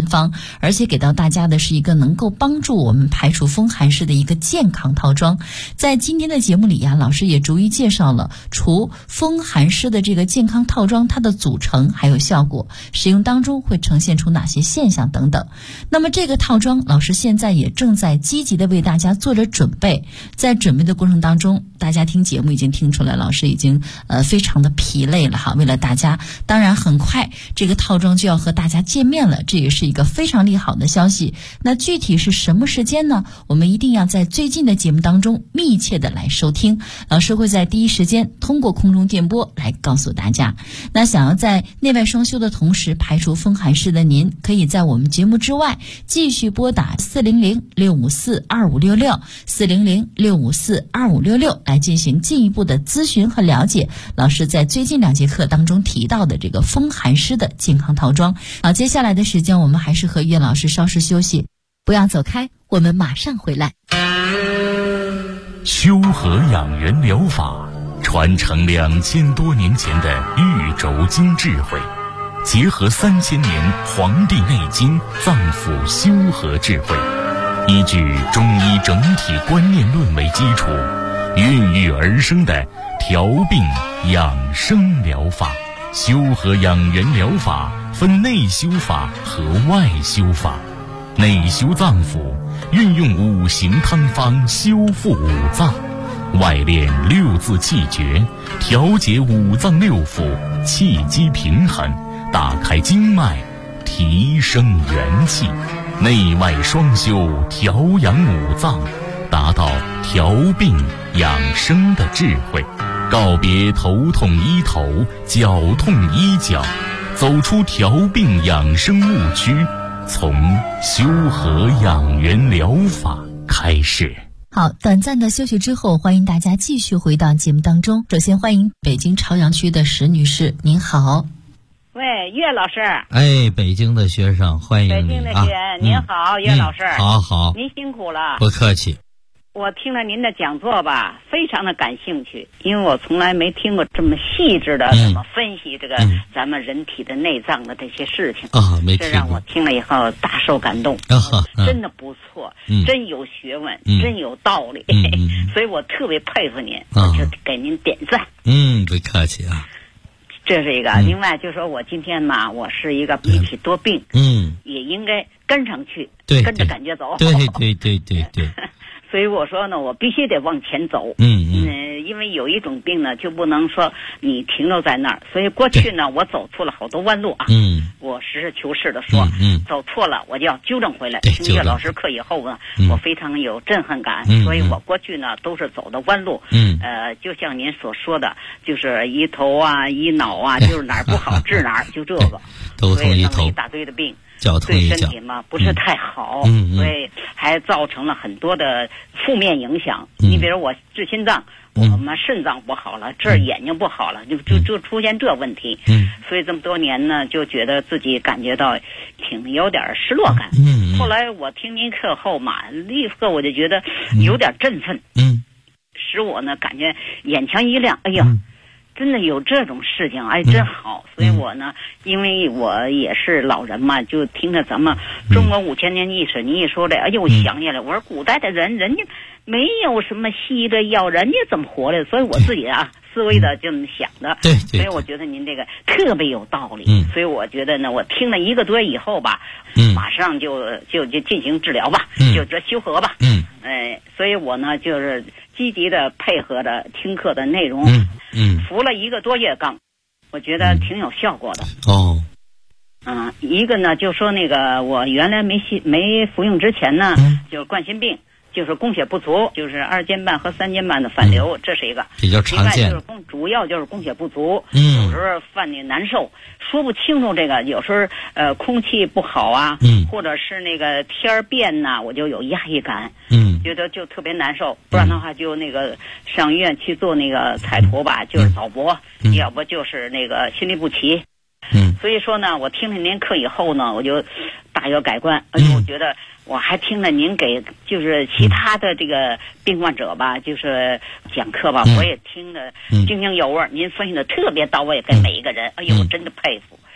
偏方，而且给到大家的是一个能够帮助我们排除风寒湿的一个健康套装。在今天的节目里呀，老师也逐一介绍了除风寒湿的这个健康套装它的组成还有效果，使用当中会呈现出哪些现象等等。那么这个套装老师现在也正在积极的为大家做着准备，在准备的过程当中，大家听节目已经听出来老师已经非常的疲累了哈。为了大家，当然很快这个套装就要和大家见面了，这也是一个非常利好的消息。那具体是什么时间呢？我们一定要在最近的节目当中密切的来收听，老师会在第一时间通过空中电波来告诉大家。那想要在内外双修的同时排除风寒湿的您，可以在我们节目之外继续拨打400-654-2566 400-654-2566来进行进一步的咨询和了解老师在最近2节课当中提到的这个风寒湿的健康套装。好，接下来的时间我们还是和岳老师稍事休息，不要走开，我们马上回来。 修和养元疗法传承2000多年前的玉轴经智慧，结合3000年《黄帝内经》脏腑修和智慧，依据中医整体观念论为基础，孕育而生的调病养生疗法。修和养元疗法分内修法和外修法。内修脏腑，运用5行汤方修复五脏；外练6字气诀，调节五脏六腑，气机平衡，打开经脉，提升元气。内外双修，调养五脏，达到调病养生的智慧。告别头痛医头，脚痛医脚，走出调病养生误区，从修和养元疗法开始。 好，短暂的休息之后，欢迎大家继续回到节目当中。首先欢迎北京朝阳区的石女士，您好。 喂，岳老师。 哎，北京的学生欢迎你。 北京的学员，您好，岳老师。 好， 您辛苦了。 不客气。 我听了您的讲座吧，非常的感兴趣，因为我从来没听过这么细致的怎么分析这个咱们人体的内脏的这些事情没听过， 这让我听了以后大受感动真的不错，真有学问，真有道理所以我特别佩服您，就给您点赞。 不客气啊。 这是一个，另外就说我今天嘛，我是一个一体多病，也应该跟上去，跟着感觉走。 对所以我说呢，我必须得往前走。因为有一种病呢，就不能说你停留在那儿。所以过去呢，我走错了好多弯路啊。我实事求是的说，走错了我就要纠正回来。听岳老师课以后呢，我非常有震撼感。所以我过去呢都是走的弯路。就像您所说的，就是医头啊、医脑啊，就是哪儿不好治哪儿，就这个。 所以弄了一大堆的病。 对身体嘛不是太好，所以还造成了很多的负面影响。你比如我治心脏，我们肾脏不好了，这儿眼睛不好了，就出现这问题。所以这么多年呢，就觉得自己感觉到挺有点失落感。后来我听您课后嘛，立刻我就觉得有点振奋，使我呢感觉眼前一亮。哎呀，真的有这种事情，哎，真好。所以我呢，因为我也是老人嘛，就听着咱们中国5000年历史，你一说这，哎呦，我想起来，我说古代的人家没有什么西医的药，人家怎么活的？所以我自己思维的这么想的。所以我觉得您这个特别有道理。所以我觉得呢，我听了1个多月以后吧，马上就进行治疗吧，就这修和吧。所以我呢就是积极的配合着听课的内容。服了1个多月刚，我觉得挺有效果的。一个呢就说那个我原来没服用之前呢，就是冠心病，就是供血不足，就是2间半和3间半的反流，这是一个比较常见。 另外就是主要就是供血不足，有时候犯的难受，说不清楚这个，有时候空气不好啊，或者是那个天儿变呐，我就有压抑感，觉得就特别难受，不然的话就那个上医院去做那个彩图吧，就是早搏，要不就是那个心律不齐。所以说呢，我听了您课以后呢，我就大有改观。而且我觉得我还听了您给就是其他的这个病患者吧，就是讲课吧，我也听得津津有味。您分析的特别到位，给每一个人，哎呦，我真的佩服。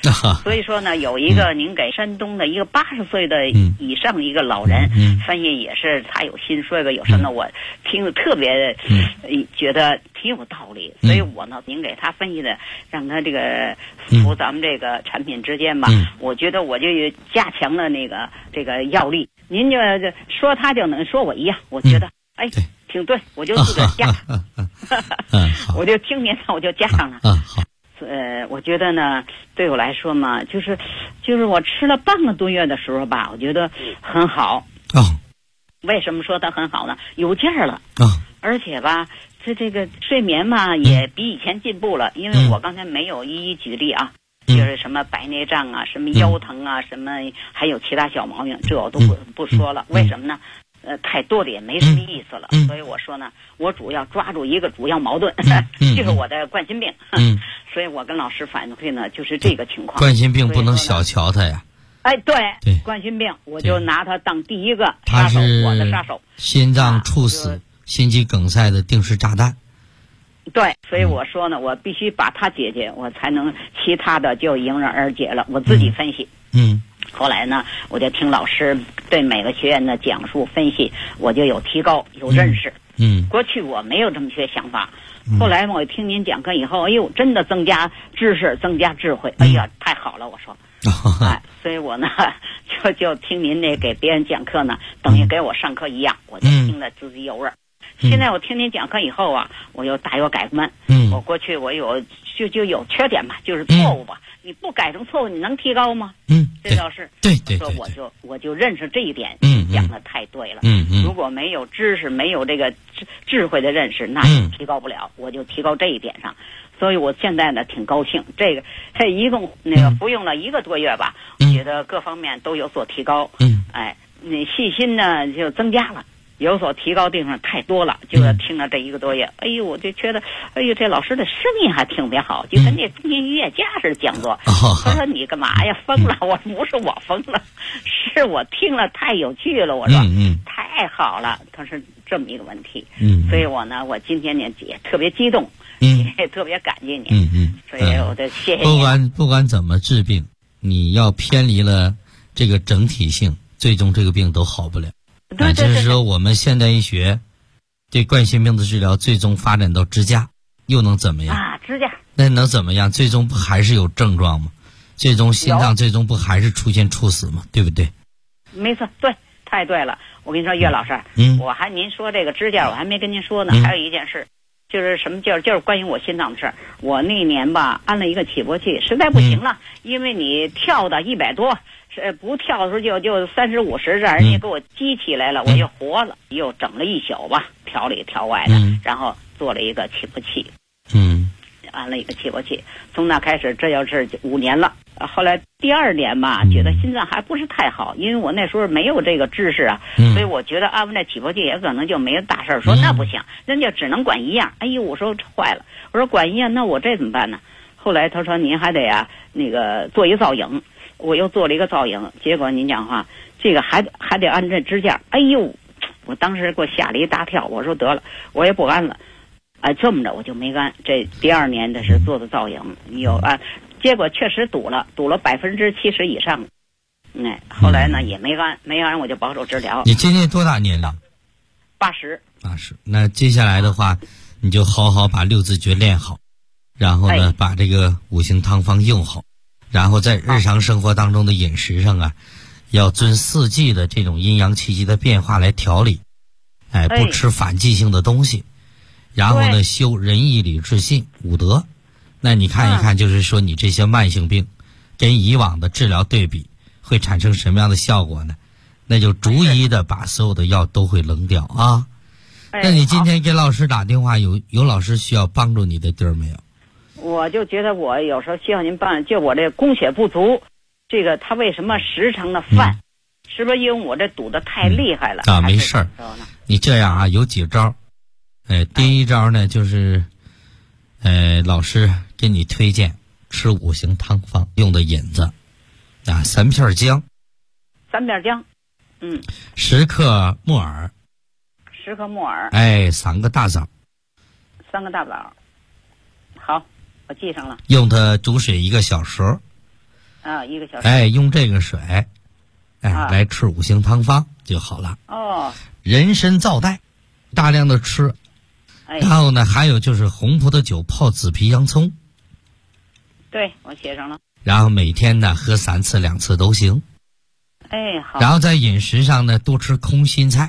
所以说呢，有一个您给山东的一个80岁的以上的一个老人翻译，也是他有心说个有什么，我听得特别觉得挺有道理，所以我呢，您给他分析的，让他这个服咱们这个产品之间吧，我觉得我就加强了这个药力。您就说他就能说我一样，我觉得哎挺对，我就自个儿加，我就听您的我就加上了。 好。 我觉得呢，对我来说嘛，就是我吃了半个多月的时候吧，我觉得很好。为什么说它很好呢？有劲儿了。而且吧，这个睡眠嘛，也比以前进步了。因为我刚才没有一一举例啊，就是什么白内障啊，什么腰疼啊，什么还有其他小毛病，这我都不说了。为什么呢？太多的也没什么意思了。所以我说呢，我主要抓住一个主要矛盾，就是我的冠心病。所以我跟老师反馈呢，就是这个情况。 冠心病不能小瞧它呀。 哎，对，冠心病我就拿它当第一个杀手，我的杀手。 心脏猝死、心肌梗塞的定时炸弹。 对，所以我说呢，我必须把它解决，我才能其他的就迎刃而解了。我自己分析。后来呢，我就听老师对每个学员的讲述分析，我就有提高，有认识。过去我没有这么些想法，后来我听您讲课以后，哎呦，真的增加知识，增加智慧，哎呀，太好了，我说。所以我呢就听您那给别人讲课呢，等于给我上课一样，我就听得滋滋有味儿。现在我听您讲课以后啊，我又大有改观。我过去我有就有缺点吧，就是错误吧。你不改成错误，你能提高吗？这倒是。对。我就认识这一点。讲的太对了。如果没有知识，没有这个智慧的认识，那就提高不了。我就提高这一点上。所以我现在呢挺高兴，这个一共服用了1个多月吧，觉得各方面都有所提高。你细心呢就增加了，有所提高地方太多了。就是听了这1个多月，哎呦，我就觉得，哎呦，这老师的声音还特别好，就跟那中年音乐家似的讲座。他说你干嘛呀？疯了？我不是我疯了，是我听了太有趣了。我说太好了，他是这么一个问题。所以我呢，我今天呢也特别激动。也特别感激你。所以我得谢谢你。 不管怎么治病，你要偏离了这个整体性，最终这个病都好不了。就是说我们现代医学对冠心病的治疗最终发展到支架，又能怎么样啊？支架那能怎么样？最终不还是有症状吗？最终心脏最终不还是出现猝死吗？对不对？ 没错，对，太对了。我跟你说，岳老师，您说这个支架我还没跟您说呢。还有一件事，就是什么就是关于我心脏的事儿。我那年吧安了一个起搏器，实在不行了，因为你跳到100多，不跳的时候就30、50这样，人家给我激起来了，我就活了，又整了1宿吧，调里调外的，然后做了一个起搏器。安了一个起搏器，从那开始这就是5年了。后来第2年吧，觉得心脏还不是太好，因为我那时候没有这个知识啊，所以我觉得安完这起搏器也可能就没大事儿。说那不行，人家只能管1样。哎呦，我说坏了，我说管1样，那我这怎么办呢？后来他说您还得做一造影，我又做了一个造影，结果您讲话这个还得安这支架。哎呦，我当时给我吓了一大跳，我说得了，我也不安了。这么着我就没干。这第2年的是做的造影，结果确实堵了70%以上。后来呢也没干我就保守治疗。 你今年多大年龄 ？80。 那接下来的话，你就好好把6字诀练好，然后呢，把这个5行汤方用好，然后在日常生活当中的饮食上啊，要遵4季的这种阴阳气机的变化来调理，不吃反季性的东西。然后呢，修仁义礼智信5德。那你看一看，就是说你这些慢性病跟以往的治疗对比会产生什么样的效果呢？那就逐一的把所有的药都会扔掉啊。那你今天给老师打电话，有老师需要帮助你的地儿没有？ 我就觉得我有时候需要您帮，就我这供血不足，这个他为什么时常的犯？是不是因为我这堵得太厉害了？ 没事儿，你这样啊，有几招。第一招呢，就是老师给你推荐吃5行汤方用的引子3片姜 ，3片姜 ，10克木耳 ，10克木耳 ，3个大枣 ，3个大枣。好，我记上了。 用它煮水1个小时， 啊，1个小时。 哎，用这个水，来吃五行汤方就好了。 哦。 人参皂带，大量的吃。然后呢，还有就是红葡萄酒泡紫皮洋葱。 对，我写上了。 然后每天呢喝3次2次都行。 好。 然后在饮食上呢多吃空心菜。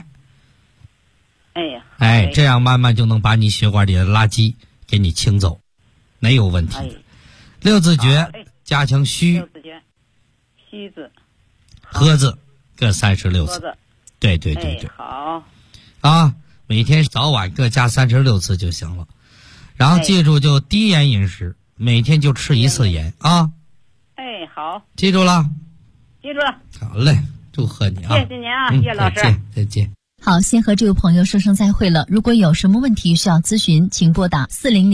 这样慢慢就能把你血管里的垃圾给你清走，没有问题的。六字诀加强虚。 六字诀，虚字， 喝字各36次。对。 好。 啊，每天早晚各加36次就行了。然后记住，就低盐饮食，每天就吃1次盐啊。 好。 记住了。 记住了。 好嘞，祝贺你啊！ 谢谢您啊，叶老师。 再见。 好，先和这位朋友说声再会了。如果有什么问题需要咨询，请拨打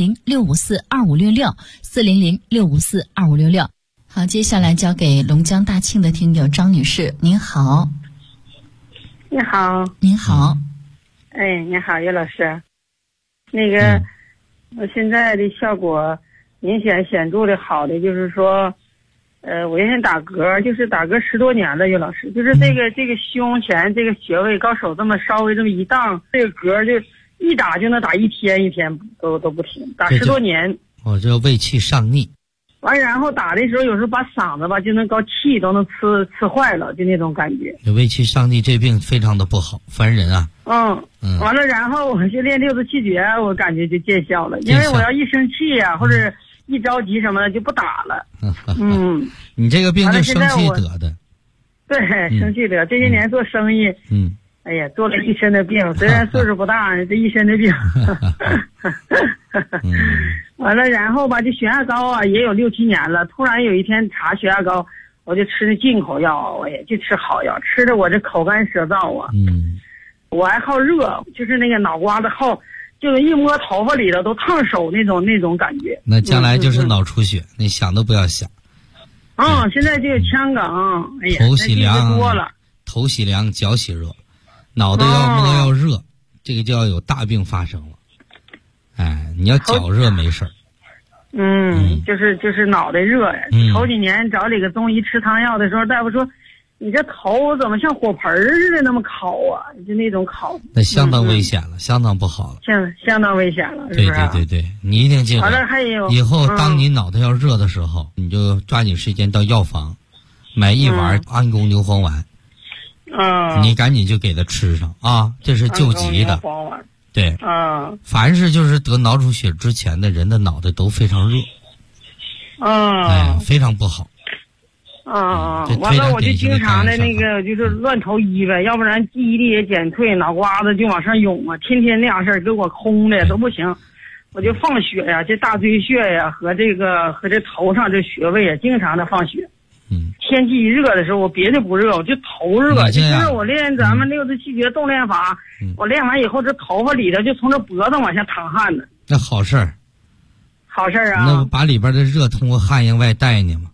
400-654-2566，400-654-2566。好，接下来交给龙江大庆的听友张女士，您好。 你好。 您好。 你好，叶老师。那个，我现在的效果明显显著的好的就是说，我原先打嗝，就是打嗝10多年了，叶老师，就是这个胸前这个穴位，高手这么稍微这么一荡，这个嗝就一打就能打一天都不停，打10多年。 这胃气上逆。 完，然后打的时候有时候把嗓子吧就能搞气都能吃坏了，就那种感觉。 胃气上逆这病非常的不好，烦人啊。 完了，然后我就练6字气诀，我感觉就见效了，因为我要一生气呀，或者一着急什么的就不打了。 你这个病就生气得的。 对，生气得。这些年做生意，做了一身的病，虽然岁数不大，这一身的病。完了，然后吧，这血压高啊，也有6、7年了。突然有一天查血压高，我就吃那进口药，我也就吃好药，吃的我这口干舌燥啊。我还好热，就是那个脑瓜子好，就是一摸头发里头都烫手那种感觉。 那将来就是脑出血，你想都不要想。 现在就有腔梗， 头洗凉多了， 头洗凉，脚洗热，脑袋要摸要热，这个就要有大病发生了。你要脚热没事儿。 就是脑袋热呀。头几年找几个中医吃汤药的时候，大夫说你这头怎么像火盆似的那么烤啊？就那种烤。 那相当危险了，相当不好了。 相当危险了，是不是？ 对，你一定记住。 完了还有以后当你脑袋要热的时候，你就抓紧时间到药房买一碗安宫牛黄丸。你赶紧就给他吃上啊，这是救急的。对，凡是就是得脑出血之前的人的脑袋都非常热，非常不好。 完了我就经常的那个就是乱投医呗，要不然记忆力也减退，脑瓜子就往上涌啊，天天那样事儿给我空的都不行，我就放血呀，这大椎穴呀和这头上这穴位啊，经常的放血。天气一热的时候，我别的不热，我就头热。就是我练咱们6字气诀动练法，我练完以后，这头发里头就从这脖子往下淌汗呢。 那好事儿。 好事儿啊！ 那把里边的热通过汗液外带呢吗？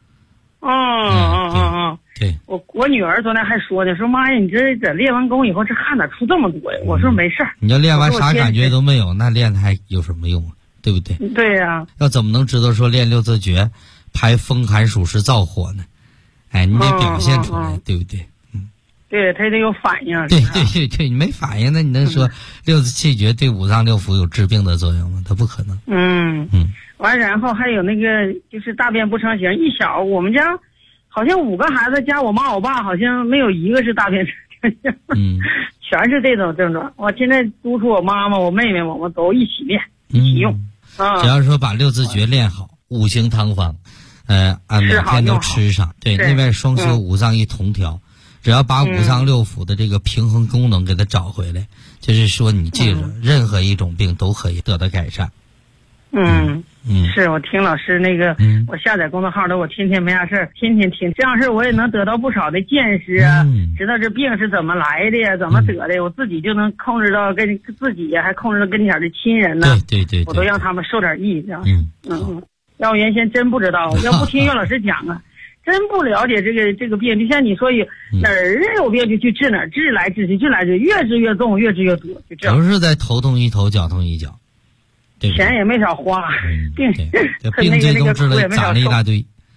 对。 我女儿昨天还说呢，说妈呀，你这练完功以后，这汗咋出这么多呀？我说没事儿。 你要练完啥感觉都没有，那练还有什么用啊？对不对？ 对呀。 要怎么能知道说练6字诀排风寒暑湿燥火呢？你得表现出来，对不对？ 对，他得有反应。 对，你没反应，那你能说6字气诀对五脏六腑有治病的作用吗？它不可能。 完，然后还有那个就是大便不成形，我们家好像5个孩子加我妈我爸，好像没有一个是大便成形。全是这种症状。我现在督促我妈妈、我妹妹，我们都一起练，一起用。 只要说把6字诀练好，五行汤方。每天都吃上，对，内外双修，五脏一同调，只要把五脏六腑的这个平衡功能给它找回来，就是说你记着，任何一种病都可以得到改善。 是我听老师那个，我下载公众号的，我天天没啥事儿，天天听，这样事儿我也能得到不少的见识啊，知道这病是怎么来的呀，怎么得的，我自己就能控制到跟自己呀，还控制到跟前的亲人呢， 对， 我都让他们受点益，这样。要我原先真不知道，要不听岳老师讲啊，真不了解这个病。就像你说哪儿有病就去治哪儿，治来治去，越治越重，越治越多，就这样。 都是在头痛一头，脚痛一脚，对， 钱也没少花，病最终治了攒了一大堆。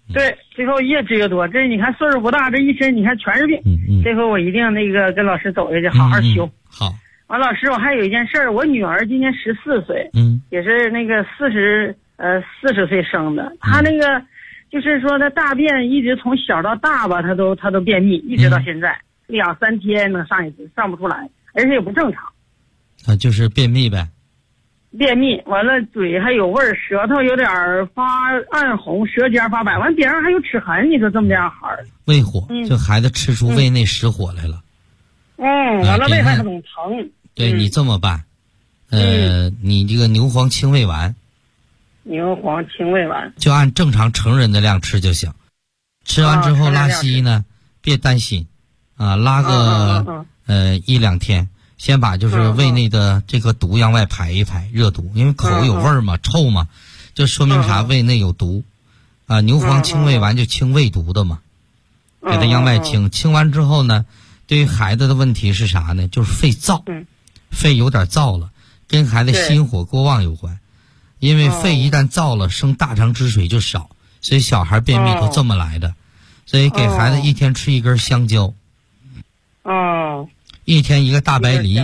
对，最后越治越多。这你看岁数不大，这一身你看全是病。这回我一定跟老师走下去，好好修。 好。 完，老师，我还有一件事儿，我女儿今年14岁，也是那个40岁生的。她那个就是说，她大便一直从小到大吧，她都便秘，一直到现在2-3天能上一次，上不出来，而且也不正常。 就是便秘呗。 便秘完了，嘴还有味儿，舌头有点发暗红，舌尖发白，完边上还有齿痕。你说这么这样孩儿， 胃火，这孩子吃出胃内实火来了。 完了胃还总疼。 对，你这么办，你这个牛黄清胃丸，就按正常成人的量吃就行。吃完之后拉稀呢，别担心，拉个1-2天。先把就是胃内的这个毒向外排一排，热毒，因为口有味儿嘛，臭嘛，就说明啥？胃内有毒，牛黄清胃丸就清胃毒的嘛，给它向外清。清完之后呢，对于孩子的问题是啥呢？就是肺燥，肺有点燥了，跟孩子心火过旺有关。因为肺一旦燥了，生大肠之水就少，所以小孩便秘都这么来的。所以给孩子一天吃1根香蕉。1天1个大白梨，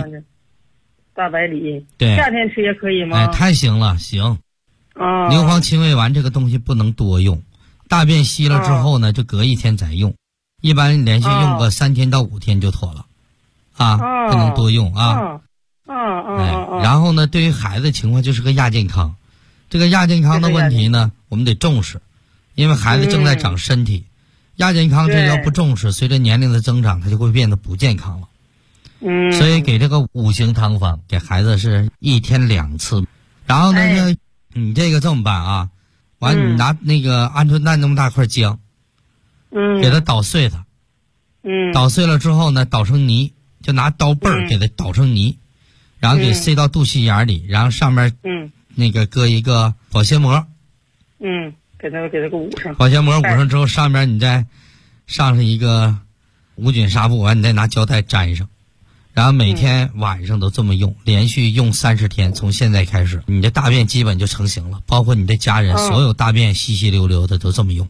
对， 夏天吃也可以吗？ 太行了，行。牛黄清胃丸这个东西不能多用，大便稀了之后呢，就隔1天再用，一般连续用个3天到5天就妥了，不能多用啊。然后呢，对于孩子情况就是个亚健康，这个亚健康的问题呢，我们得重视，因为孩子正在长身体，亚健康这个要不重视，随着年龄的增长，它就会变得不健康了。所以给这个5行汤方给孩子是1天2次，然后呢，你这个这么办啊？完，你拿那个鹌鹑蛋那么大块姜，给它捣碎它，捣碎了之后呢，捣成泥，就拿刀背儿给它捣成泥，然后给塞到肚脐眼里，然后上面那个搁一个保鲜膜， 给它捂上， 保鲜膜捂上之后，上面你再上一个无菌纱布，完你再拿胶带粘上。然后每天晚上都这么用，连续用30天，从现在开始，你的大便基本就成型了，包括你的家人，所有大便稀稀溜溜的都这么用。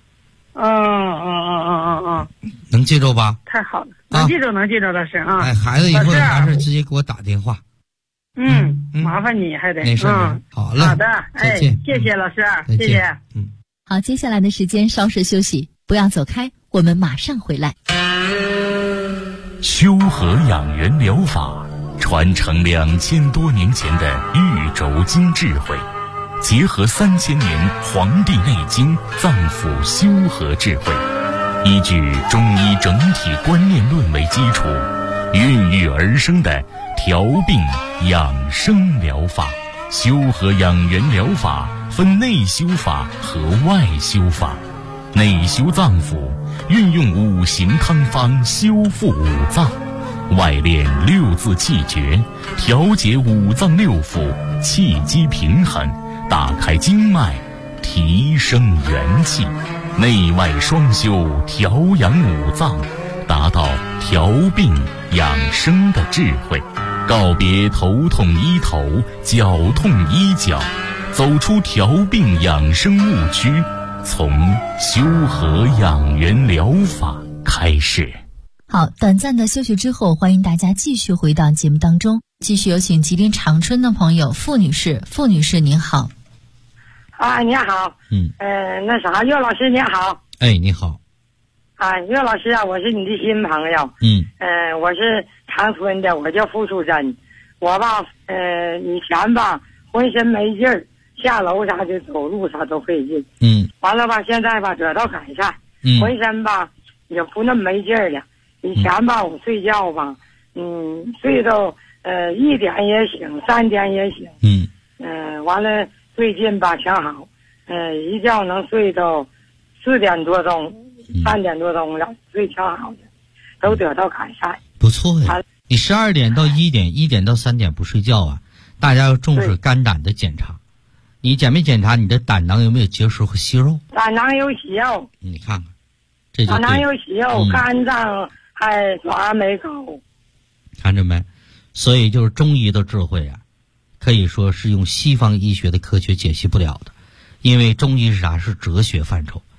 能记住吧？ 太好了，能记住，老师啊。 孩子以后有啥事直接给我打电话。 麻烦你还得。 没事。好了。 好的，再见。谢谢老师，谢谢。 好，接下来的时间稍事休息，不要走开，我们马上回来。 修和养元疗法传承2000多年前的玉轴经智慧，结合3000年《黄帝内经》脏腑修和智慧，依据中医整体观念论为基础，孕育而生的调病养生疗法。修和养元疗法分内修法和外修法。内修脏腑，运用5行汤方修复5脏；外练6字气诀，调节5脏6腑，气机平衡，打开经脉，提升元气。内外双修，调养5脏，达到调病养生的智慧。告别头痛医头，脚痛医脚，走出调病养生误区，从修和养元疗法开始。 好，短暂的休息之后，欢迎大家继续回到节目当中，继续有请吉林长春的朋友傅女士。傅女士您好。 你好。那啥，岳老师您好。 你好。 岳老师啊，我是你的新朋友。我是长春的，我叫傅淑珍。我吧，以前吧浑身没劲儿，下楼啥的走路啥都费劲。完了吧，现在吧得到改善，浑身吧也不那么没劲儿了。以前吧我睡觉吧，睡到1点也醒，3点也醒。完了最近吧挺好，一觉能睡到4点多钟、3点多钟了，睡挺好的，都得到改善。 不错呀。你12点到1点，1点到3点不睡觉啊？大家要重视肝胆的检查。你检没检查你的胆囊有没有结石和息肉？ 胆囊有息肉。 你看看，这就对。 胆囊有息肉，肝脏还转没高。 看着没？所以就是中医的智慧啊，可以说是用西方医学的科学解析不了的，因为中医是啥？是哲学范畴。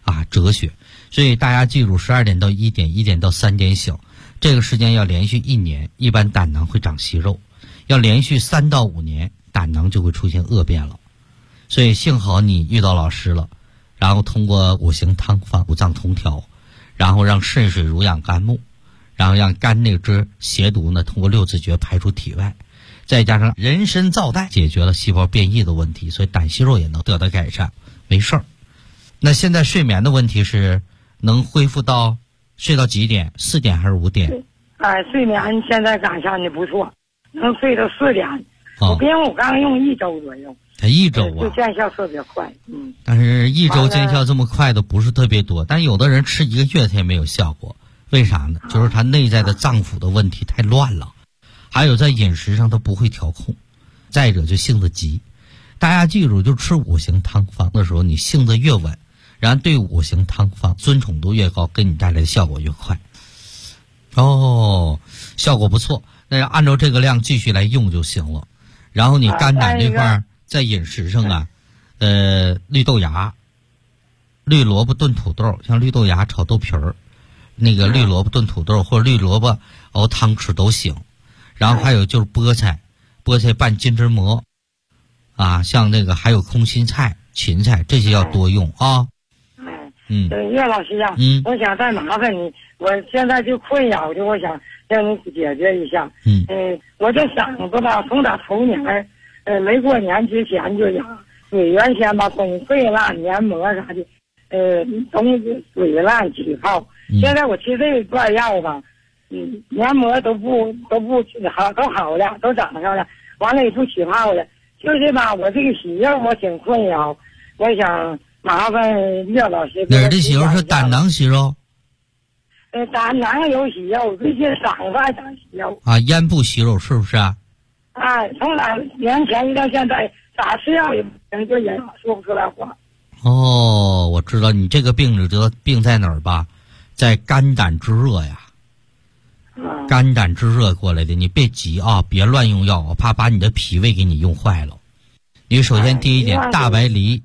折血。所以大家记住，12点到1点，1点到3点醒，这个时间要连续1年，一般胆囊会长息肉；要连续3到5年，胆囊就会出现恶变了。所以幸好你遇到老师了，然后通过5行汤方、五脏同调，然后让肾水濡养肝木，然后让肝那只邪毒呢通过6字诀排出体外，再加上人参皂苷解决了细胞变异的问题，所以胆息肉也能得到改善，没事儿。那现在睡眠的问题是能恢复到睡到几点？4点还是5点？ 睡眠现在改善的不错，能睡到4点。我刚用1周左右。 1周啊， 就见效特别快。 但是1周见效这么快的不是特别多，但有的人吃1个月他也没有效果，为啥呢？就是他内在的脏腑的问题太乱了，还有在饮食上他不会调控，再者就性子急。大家记住，就吃5行汤方的时候，你性子越稳，然后对5行汤方尊崇度越高，给你带来的效果越快。效果不错，那要按照这个量继续来用就行了。然后你肝胆这块在饮食上啊，绿豆芽、绿萝卜炖土豆，像绿豆芽炒豆皮儿，那个绿萝卜炖土豆或者绿萝卜熬汤吃都行。然后还有就是菠菜拌金针蘑像那个还有空心菜、芹菜，这些要多用啊。 岳老师啊，我想再麻烦你，我现在就困扰的，我想让你解决一下。我这嗓子吧，从打头年没过年之前就痒，水原先吧总溃烂、黏膜啥的，总水烂起泡。现在我吃这一段药吧，黏膜都好了，都长上了，完了也不起泡了。就是吧，我这个息肉我挺困扰，我想麻烦岳老师。 哪儿的息肉？是胆囊息肉？ 胆囊有息肉，这些嗓子还长息肉。 咽部息肉是不是啊？ 从2年前到现在，咋吃药也不行，就也说不出来话。 我知道你这个病在哪儿吧？在肝胆之热呀。肝胆之热过来的，你别急别乱用药，我怕把你的脾胃给你用坏了。你首先第一点，大白梨、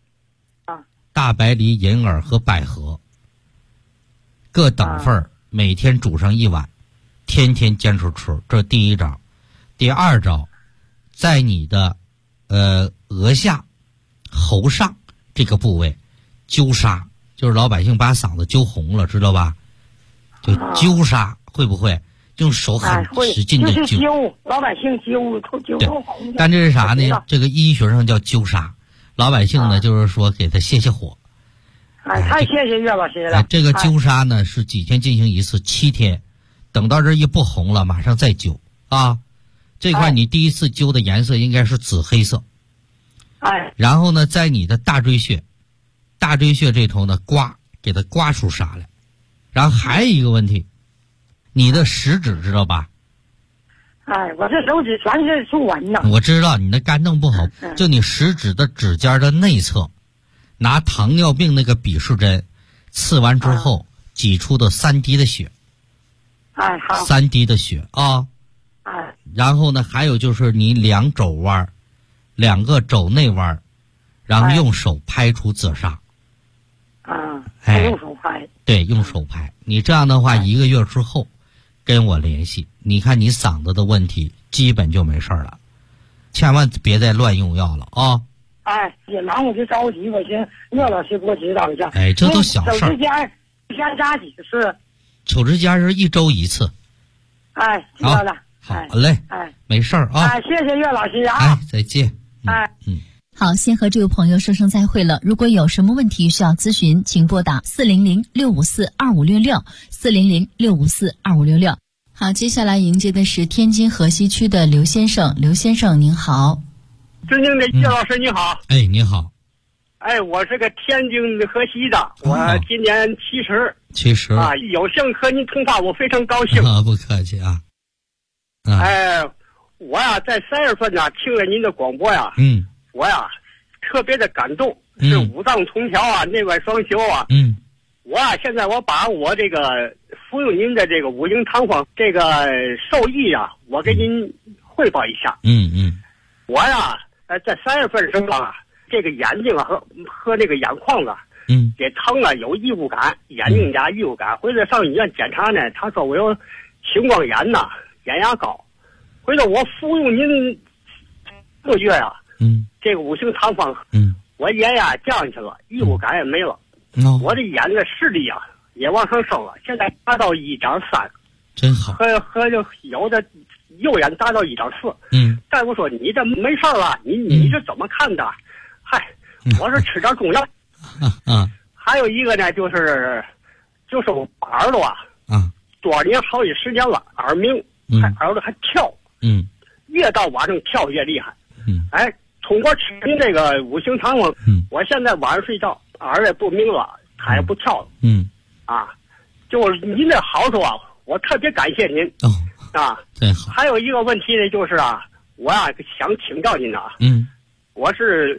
银耳和百合各等份每天煮上1碗，天天坚持吃，这是第一招。第二招，在你的额下、喉上这个部位揪痧，就是老百姓把嗓子揪红了，知道吧？就揪痧，会不会用手很使劲的揪？老百姓揪红的。 但这是啥呢？这个医学上叫揪痧，老百姓呢就是说给他泄火。 太谢谢岳老师了。 这个揪痧呢是几天进行一次，7天，等到这一不红了，马上再揪这块你第一次揪的颜色应该是紫黑色。然后呢，在你的大椎穴这头呢给它刮出痧来。然后还有一个问题，你的食指知道吧？ 我这手指全是竖纹呢。 我知道你的肝脏不好，就你食指的指尖的内侧，拿糖尿病那个笔试针刺完之后挤出的3滴的血。 好。 3滴的血然后呢，还有就是你2肘弯，2个肘内弯，然后用手拍出紫痧。 用手拍。 对，用手拍。你这样的话，1个月之后跟我联系，你看你嗓子的问题基本就没事了，千万别再乱用药了也忙我就着急，我寻岳老师给我指导一下。 这都小事。 手指尖一天扎几次？ 手指尖是1周1次。 知道了。 好嘞。没事谢谢岳老师再见。 好，先和这位朋友说声再会了。如果有什么问题需要咨询，请拨打400-654-2566，400-654-2566。好，接下来迎接的是天津河西区的刘先生。刘先生您好。 尊敬的岳老师你好。 你好。 我是个天津河西的，我今年70有幸和您通话，我非常高兴。 不客气我在3月份听了您的广播我特别的感动，是五脏同调内外双修我现在我把我这个服用您的这个5行汤方这个受益我给您汇报一下。我在3月份时候这个眼睛和那个眼眶这疼了有异物感，眼睛加异物感。回来上医院检查呢，他说我有青光眼呐，眼压高。回来我服用您1个月呀，这个5型糖方，我眼压降去了，异物感也没了，我的眼的视力啊也往上升了，现在达到1.3， 真好。 和有的右眼达到1.4。大夫说你这没事了，你是怎么看的？嗨，我是吃点中药。还有一个呢，就是我耳朵啊，多少年好几10年了，耳鸣，耳朵还跳，越到晚上跳越厉害。哎，通过吃您这个5型糖方，我现在晚上睡觉耳也不鸣了，它也不跳了。就是您的好处啊，我特别感谢您。 真好。 还有一个问题呢，就是啊，我啊想请教您啊，我是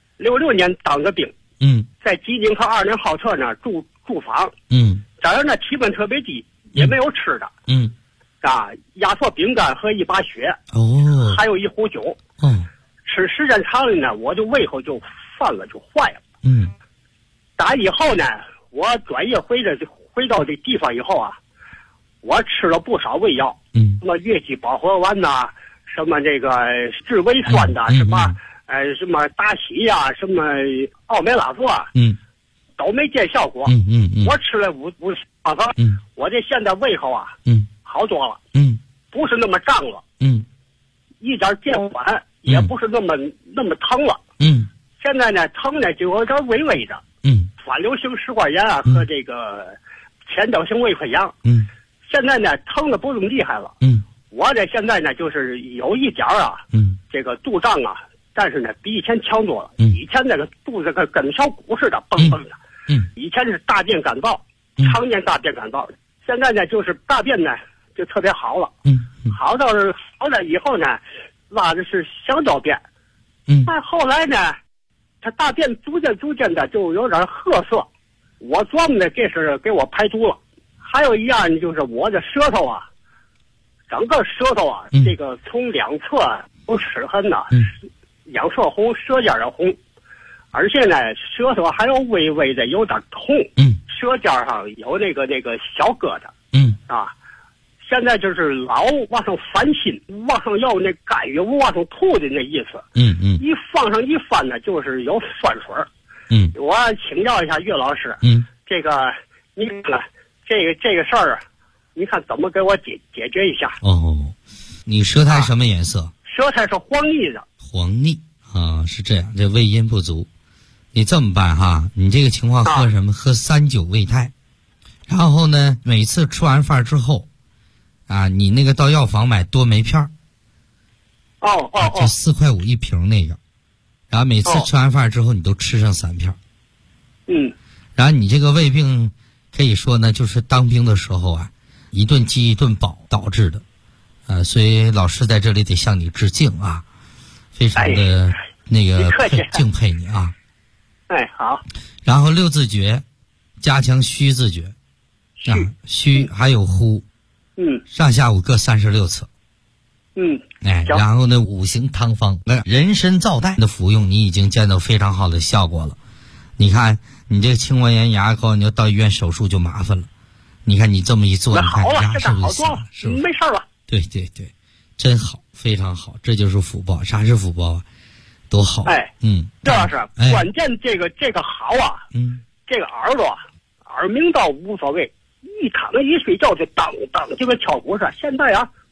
66年当的兵，在吉林和20号侧呢住房，这儿呢体温特别低，也没有吃的，压缩饼干和一把血，还有一壶酒，吃时间长了呢，我就胃口就犯了，就坏了，打以后呢，我转业回到这地方以后啊，我吃了不少胃药，什么越级保和丸呐，什么这个治胃酸的，什么达喜呀，什么奥美拉唑，都没见效果。我吃了5方，我这现在胃口啊，好多了，不是那么胀了，一点见缓，也不是那么疼了，现在呢疼呢就有点微微的，反流性食管炎啊和这个前导性胃溃疡，现在呢疼的不这么厉害了，我这现在呢就是有一点啊，这个肚胀啊，但是呢比以前强多了，以前那个肚子跟小鼓似的蹦蹦的，以前是大便干燥，常年大便干燥，现在呢就是大便呢就特别好了，好了以后呢拉的是小小便，但后来呢他大便逐渐的就有点褐色，我琢磨的这是给我排毒了。还有一样就是我的舌头啊，整个舌头啊，这个从2侧有齿痕呐，两侧红，舌尖也红，而且呢舌头还有微微的有点痛，舌尖上有那个小疙瘩，现在就是老往上翻心，往上要那干预，往上吐的那意思，一放上一翻呢，就是有酸水。我请教一下岳老师，这个你看这个事儿，你看怎么给我解决一下？ 你舌苔什么颜色？ 舌苔是黄腻的。 黄腻啊，是这样，这胃阴不足。你这么办哈，你这个情况喝什么？喝39胃泰，然后呢，每次吃完饭之后，你那个到药房买多酶片儿。就4块5一瓶那个，然后每次吃完饭之后，你都吃上3片。然后你这个胃病。可以说呢，就是当兵的时候啊，一顿饥一顿饱导致的，所以老师在这里得向你致敬啊，非常的那个敬佩你啊。 好。 然后6字诀，加强虚字诀，虚还有呼，上下午各36次。然后呢，5型汤方，人参皂苷的服用，你已经见到非常好的效果了。你看，你这个青光眼牙膏，你要到医院手术就麻烦了。你看你这么一做，你看牙是不是好了？ 没事了。 对，真好，非常好，这就是福报。啥是福报啊？多好！ 这要是关键，这个好啊。这个耳朵耳鸣倒无所谓，一躺着一睡觉就当就跟敲鼓似的。现在啊，